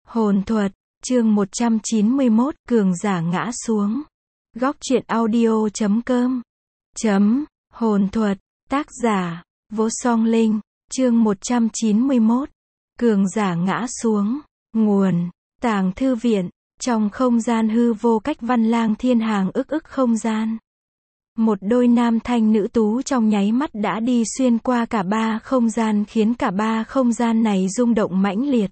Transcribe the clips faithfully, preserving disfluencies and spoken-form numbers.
Hồn thuật, chương một trăm chín mươi mốt, cường giả ngã xuống. Góc truyện audio chấm com. Chấm, hồn thuật, tác giả, Vô Song Linh, chương một trăm chín mươi mốt. Cường giả ngã xuống. Nguồn, Tàng Thư Viện, trong không gian hư vô cách Văn Lang Thiên Hàng ức ức không gian. Một đôi nam thanh nữ tú trong nháy mắt đã đi xuyên qua cả ba không gian khiến cả ba không gian này rung động mãnh liệt.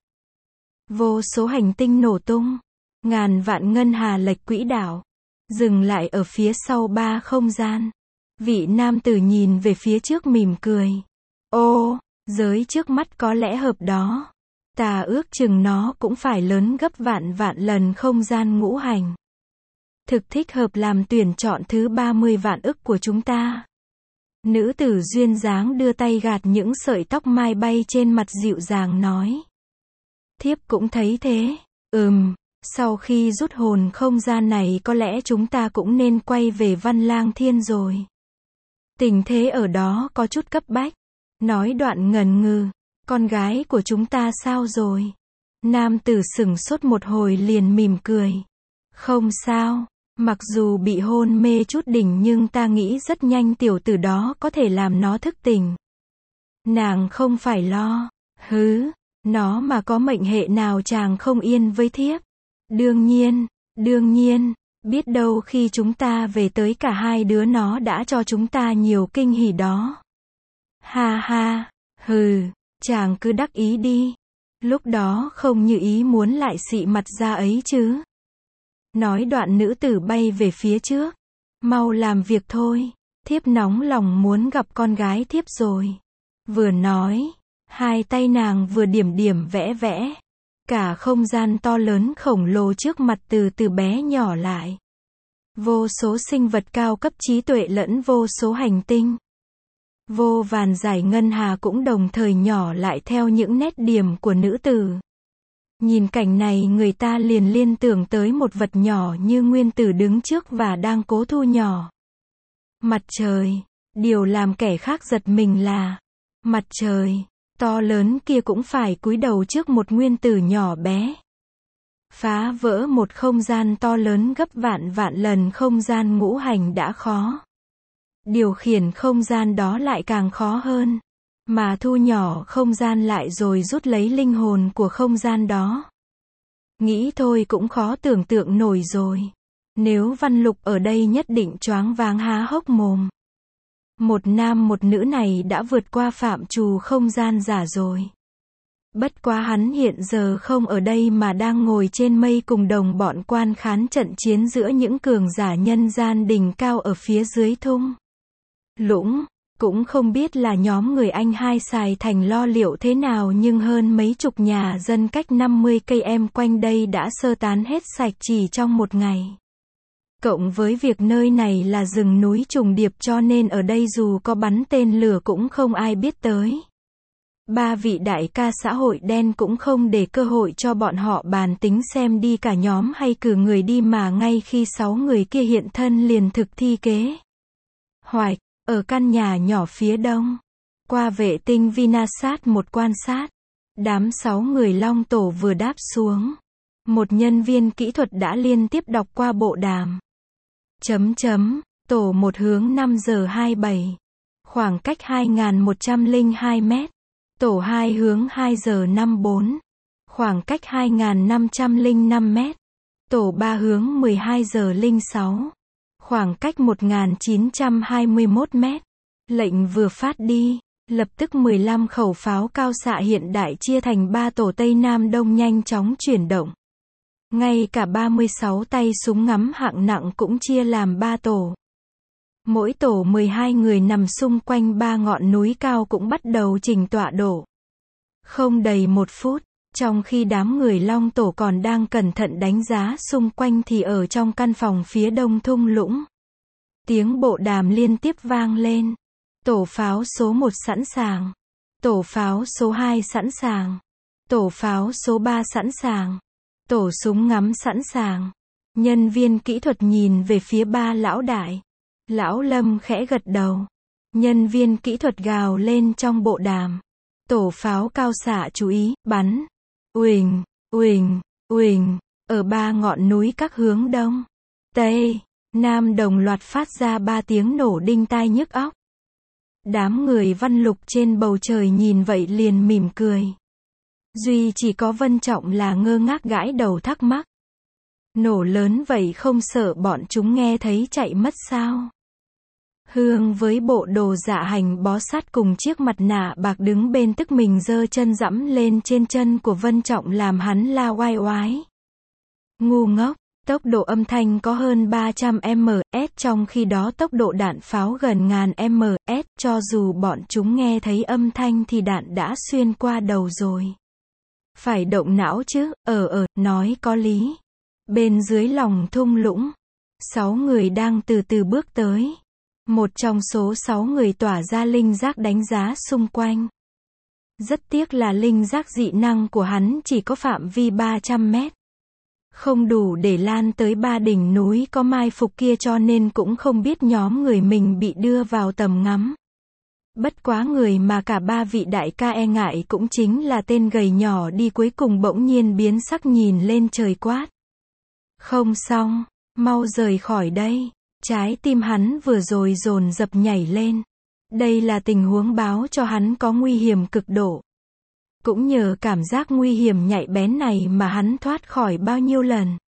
Vô số hành tinh nổ tung, ngàn vạn ngân hà lệch quỹ đạo, dừng lại ở phía sau ba không gian. Vị nam tử nhìn về phía trước mỉm cười. Ô, giới trước mắt có lẽ hợp đó. Ta ước chừng nó cũng phải lớn gấp vạn vạn lần không gian ngũ hành. Thực thích hợp làm tuyển chọn thứ ba mươi vạn ức của chúng ta. Nữ tử duyên dáng đưa tay gạt những sợi tóc mai bay trên mặt dịu dàng nói. Thiếp cũng thấy thế. Ừm, sau khi rút hồn không gian này có lẽ chúng ta cũng nên quay về Văn Lang Thiên rồi. Tình thế ở đó có chút cấp bách. Nói đoạn ngần ngừ. Con gái của chúng ta sao rồi? Nam tử sửng sốt một hồi liền mỉm cười. Không sao, mặc dù bị hôn mê chút đỉnh nhưng ta nghĩ rất nhanh tiểu tử đó có thể làm nó thức tỉnh. Nàng không phải lo. Hứ, nó mà có mệnh hệ nào chàng không yên với thiếp. Đương nhiên, đương nhiên, biết đâu khi chúng ta về tới cả hai đứa nó đã cho chúng ta nhiều kinh hỉ đó. Ha ha, hừ, chàng cứ đắc ý đi. Lúc đó không như ý muốn lại xị mặt ra ấy chứ. Nói đoạn nữ tử bay về phía trước. Mau làm việc thôi, thiếp nóng lòng muốn gặp con gái thiếp rồi. Vừa nói, hai tay nàng vừa điểm điểm vẽ vẽ. Cả không gian to lớn khổng lồ trước mặt từ từ bé nhỏ lại. Vô số sinh vật cao cấp trí tuệ lẫn vô số hành tinh. Vô vàn giải ngân hà cũng đồng thời nhỏ lại theo những nét điểm của nữ tử. Nhìn cảnh này người ta liền liên tưởng tới một vật nhỏ như nguyên tử đứng trước và đang cố thu nhỏ. Mặt trời, điều làm kẻ khác giật mình là, mặt trời to lớn kia cũng phải cúi đầu trước một nguyên tử nhỏ bé. Phá vỡ một không gian to lớn gấp vạn vạn lần không gian ngũ hành đã khó. Điều khiển không gian đó lại càng khó hơn. Mà thu nhỏ không gian lại rồi rút lấy linh hồn của không gian đó. Nghĩ thôi cũng khó tưởng tượng nổi rồi. Nếu Văn Lục ở đây nhất định choáng váng há hốc mồm. Một nam một nữ này đã vượt qua phạm trù không gian giả rồi. Bất quá hắn hiện giờ không ở đây mà đang ngồi trên mây cùng đồng bọn quan khán trận chiến giữa những cường giả nhân gian đỉnh cao ở phía dưới thung lũng. Cũng không biết là nhóm người anh hai xài thành lo liệu thế nào nhưng hơn mấy chục nhà dân cách năm mươi cây em quanh đây đã sơ tán hết sạch chỉ trong một ngày. Cộng với việc nơi này là rừng núi trùng điệp cho nên ở đây dù có bắn tên lửa cũng không ai biết tới. Ba vị đại ca xã hội đen cũng không để cơ hội cho bọn họ bàn tính xem đi cả nhóm hay cử người đi mà ngay khi sáu người kia hiện thân liền thực thi kế hoạch. Ở căn nhà nhỏ phía đông, qua vệ tinh Vinasat một quan sát, đám sáu người Long Tổ vừa đáp xuống. Một nhân viên kỹ thuật đã liên tiếp đọc qua bộ đàm. Chấm chấm, tổ một hướng năm giờ hai mươi bảy, khoảng cách hai nghìn một trăm lẻ hai mét. Tổ hai hướng hai giờ năm mươi bốn, khoảng cách hai nghìn năm trăm lẻ năm mét. Tổ ba hướng mười hai giờ không sáu. Khoảng cách một nghìn chín trăm hai mươi mốt mét. Lệnh vừa phát đi, lập tức mười lăm khẩu pháo cao xạ hiện đại chia thành ba tổ Tây Nam Đông nhanh chóng chuyển động. Ngay cả ba mươi sáu tay súng ngắm hạng nặng cũng chia làm ba tổ. Mỗi tổ mười hai người nằm xung quanh ba ngọn núi cao cũng bắt đầu chỉnh tọa độ. Không đầy một phút, trong khi đám người Long Tổ còn đang cẩn thận đánh giá xung quanh thì ở trong căn phòng phía đông thung lũng. Tiếng bộ đàm liên tiếp vang lên. Tổ pháo số một sẵn sàng. Tổ pháo số hai sẵn sàng. Tổ pháo số ba sẵn sàng. Tổ súng ngắm sẵn sàng. Nhân viên kỹ thuật nhìn về phía ba lão đại. Lão Lâm khẽ gật đầu. Nhân viên kỹ thuật gào lên trong bộ đàm. Tổ pháo cao xạ chú ý, bắn. Uỳnh, uỳnh, uỳnh, ở ba ngọn núi các hướng đông, tây, nam đồng loạt phát ra ba tiếng nổ đinh tai nhức óc. Đám người Văn Lục trên bầu trời nhìn vậy liền mỉm cười. Duy chỉ có Vân Trọng là ngơ ngác gãi đầu thắc mắc. Nổ lớn vậy không sợ bọn chúng nghe thấy chạy mất sao? Hương với bộ đồ dạ hành bó sát cùng chiếc mặt nạ bạc đứng bên tức mình giơ chân dẫm lên trên chân của Vân Trọng làm hắn la oai oái. Ngu ngốc, tốc độ âm thanh có hơn ba trăm mét per giờ, trong khi đó tốc độ đạn pháo gần ngàn mét per giờ, cho dù bọn chúng nghe thấy âm thanh thì đạn đã xuyên qua đầu rồi. Phải động não chứ, ờ ờ, nói có lý. Bên dưới lòng thung lũng, sáu người đang từ từ bước tới. Một trong số sáu người tỏa ra linh giác đánh giá xung quanh. Rất tiếc là linh giác dị năng của hắn chỉ có phạm vi ba trăm mét. Không đủ để lan tới ba đỉnh núi có mai phục kia cho nên cũng không biết nhóm người mình bị đưa vào tầm ngắm. Bất quá người mà cả ba vị đại ca e ngại cũng chính là tên gầy nhỏ đi cuối cùng bỗng nhiên biến sắc nhìn lên trời quát. Không xong, mau rời khỏi đây. Trái tim hắn vừa rồi dồn dập nhảy lên. Đây là tình huống báo cho hắn có nguy hiểm cực độ. Cũng nhờ cảm giác nguy hiểm nhạy bén này mà hắn thoát khỏi bao nhiêu lần.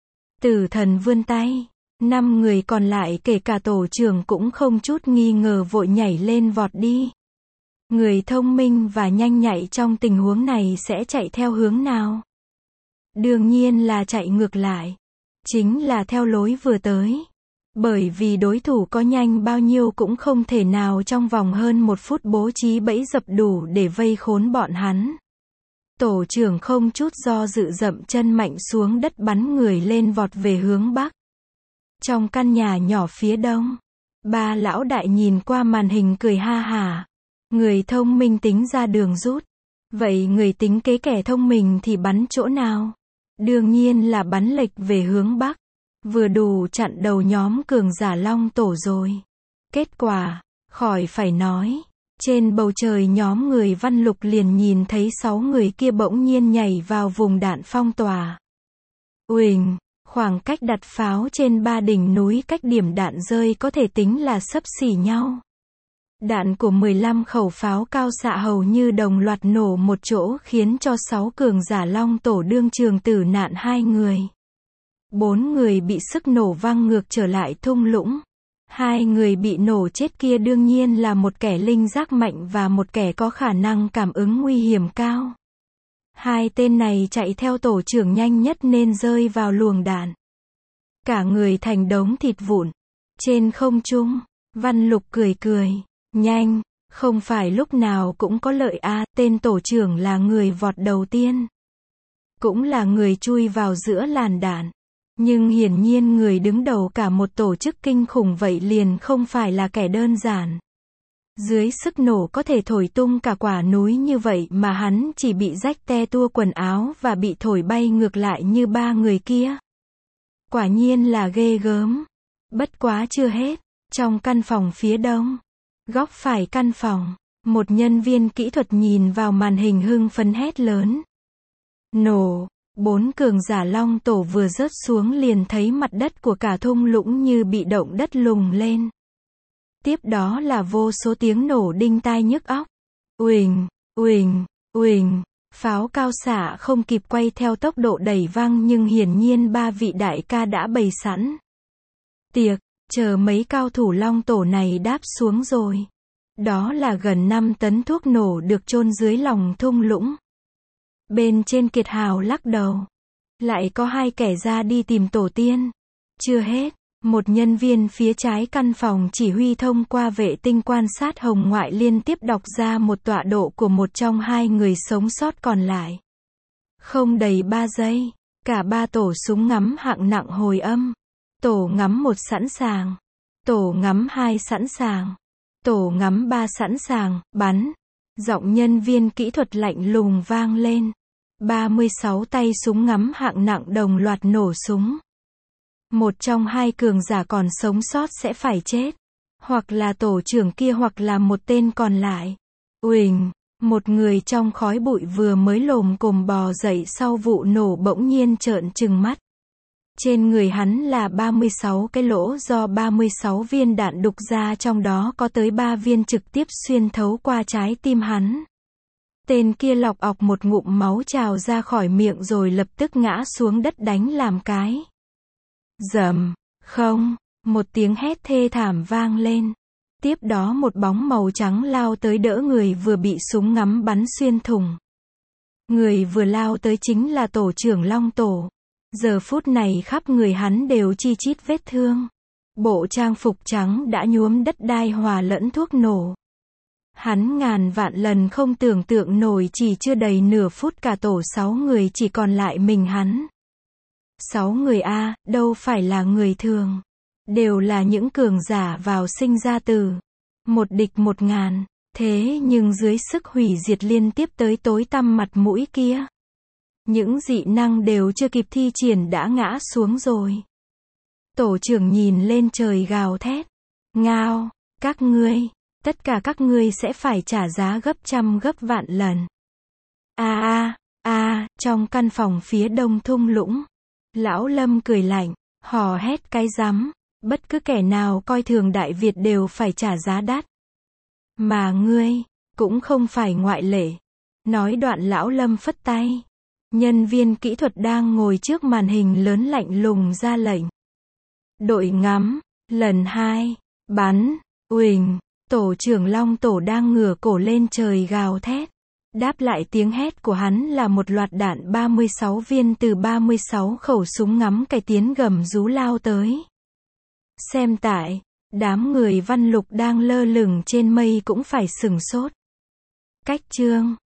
Tử Thần vươn tay. Năm người còn lại kể cả tổ trưởng cũng không chút nghi ngờ vội nhảy lên vọt đi. Người thông minh và nhanh nhạy trong tình huống này sẽ chạy theo hướng nào? Đương nhiên là chạy ngược lại. Chính là theo lối vừa tới. Bởi vì đối thủ có nhanh bao nhiêu cũng không thể nào trong vòng hơn một phút bố trí bẫy dập đủ để vây khốn bọn hắn. Tổ trưởng không chút do dự dậm chân mạnh xuống đất bắn người lên vọt về hướng bắc. Trong căn nhà nhỏ phía đông, ba lão đại nhìn qua màn hình cười ha hả. Người thông minh tính ra đường rút. Vậy người tính kế kẻ thông minh thì bắn chỗ nào? Đương nhiên là bắn lệch về hướng bắc. Vừa đủ chặn đầu nhóm cường giả Long Tổ rồi. Kết quả, khỏi phải nói. Trên bầu trời nhóm người Văn Lục liền nhìn thấy sáu người kia bỗng nhiên nhảy vào vùng đạn phong tỏa. Uỳnh, khoảng cách đặt pháo trên ba đỉnh núi cách điểm đạn rơi có thể tính là xấp xỉ nhau. Đạn của mười lăm khẩu pháo cao xạ hầu như đồng loạt nổ một chỗ khiến cho sáu cường giả Long Tổ đương trường tử nạn hai người. Bốn người bị sức nổ văng ngược trở lại thung lũng. Hai người bị nổ chết kia đương nhiên là một kẻ linh giác mạnh và một kẻ có khả năng cảm ứng nguy hiểm cao. Hai tên này chạy theo tổ trưởng nhanh nhất nên rơi vào luồng đạn. Cả người thành đống thịt vụn. Trên không trung, Văn Lục cười cười. Nhanh, không phải lúc nào cũng có lợi à, tên tổ trưởng là người vọt đầu tiên. Cũng là người chui vào giữa làn đạn. Nhưng hiển nhiên người đứng đầu cả một tổ chức kinh khủng vậy liền không phải là kẻ đơn giản. Dưới sức nổ có thể thổi tung cả quả núi như vậy mà hắn chỉ bị rách te tua quần áo và bị thổi bay ngược lại như ba người kia. Quả nhiên là ghê gớm. Bất quá chưa hết. Trong căn phòng phía đông, góc phải căn phòng, một nhân viên kỹ thuật nhìn vào màn hình hưng phấn hét lớn. Nổ! Bốn cường giả Long Tổ vừa rớt xuống liền thấy mặt đất của cả thung lũng như bị động đất lùng lên. Tiếp đó là vô số tiếng nổ đinh tai nhức óc. Uỳnh, uỳnh, uỳnh, pháo cao xạ không kịp quay theo tốc độ đẩy văng nhưng hiển nhiên ba vị đại ca đã bày sẵn. Tiệc, chờ mấy cao thủ Long Tổ này đáp xuống rồi. Đó là gần năm tấn thuốc nổ được chôn dưới lòng thung lũng. Bên trên Kiệt Hào lắc đầu. Lại có hai kẻ ra đi tìm tổ tiên. Chưa hết, một nhân viên phía trái căn phòng chỉ huy thông qua vệ tinh quan sát hồng ngoại liên tiếp đọc ra một tọa độ của một trong hai người sống sót còn lại. Không đầy ba giây, cả ba tổ súng ngắm hạng nặng hồi âm. Tổ ngắm một sẵn sàng. Tổ ngắm hai sẵn sàng. Tổ ngắm ba sẵn sàng, bắn. Giọng nhân viên kỹ thuật lạnh lùng vang lên. ba mươi sáu tay súng ngắm hạng nặng đồng loạt nổ súng. Một trong hai cường giả còn sống sót sẽ phải chết. Hoặc là tổ trưởng kia hoặc là một tên còn lại. Uỳnh, Một người trong khói bụi vừa mới lồm cồm bò dậy sau vụ nổ bỗng nhiên trợn trừng mắt. Trên người hắn là ba mươi sáu cái lỗ do ba mươi sáu viên đạn đục ra, trong đó có tới ba viên trực tiếp xuyên thấu qua trái tim hắn. Tên kia lọc ọc một ngụm máu trào ra khỏi miệng rồi lập tức ngã xuống đất đánh làm cái. Rầm, không, một tiếng hét thê thảm vang lên. Tiếp đó một bóng màu trắng lao tới đỡ người vừa bị súng ngắm bắn xuyên thủng. Người vừa lao tới chính là tổ trưởng Long Tổ. Giờ phút này khắp người hắn đều chi chít vết thương. Bộ trang phục trắng đã nhuốm đất đai hòa lẫn thuốc nổ. Hắn ngàn vạn lần không tưởng tượng nổi chỉ chưa đầy nửa phút cả tổ sáu người chỉ còn lại mình hắn. Sáu người a, đâu phải là người thường. Đều là những cường giả vào sinh ra từ một địch một ngàn. Thế nhưng dưới sức hủy diệt liên tiếp tới tối tăm mặt mũi kia, những dị năng đều chưa kịp thi triển đã ngã xuống rồi. Tổ trưởng nhìn lên trời gào thét. Ngao, các ngươi, tất cả các ngươi sẽ phải trả giá gấp trăm gấp vạn lần. A a, a, trong căn phòng phía đông thung lũng, Lão Lâm cười lạnh, hò hét cái rắm, bất cứ kẻ nào coi thường Đại Việt đều phải trả giá đắt. Mà ngươi, cũng không phải ngoại lệ. Nói đoạn Lão Lâm phất tay. Nhân viên kỹ thuật đang ngồi trước màn hình lớn lạnh lùng ra lệnh. Đội ngắm, lần hai, bắn, uỳnh, tổ trưởng Long Tổ đang ngửa cổ lên trời gào thét. Đáp lại tiếng hét của hắn là một loạt đạn ba mươi sáu viên từ ba mươi sáu khẩu súng ngắm cải tiến gầm rú lao tới. Xem tại, đám người Văn Lục đang lơ lửng trên mây cũng phải sửng sốt. Cách chương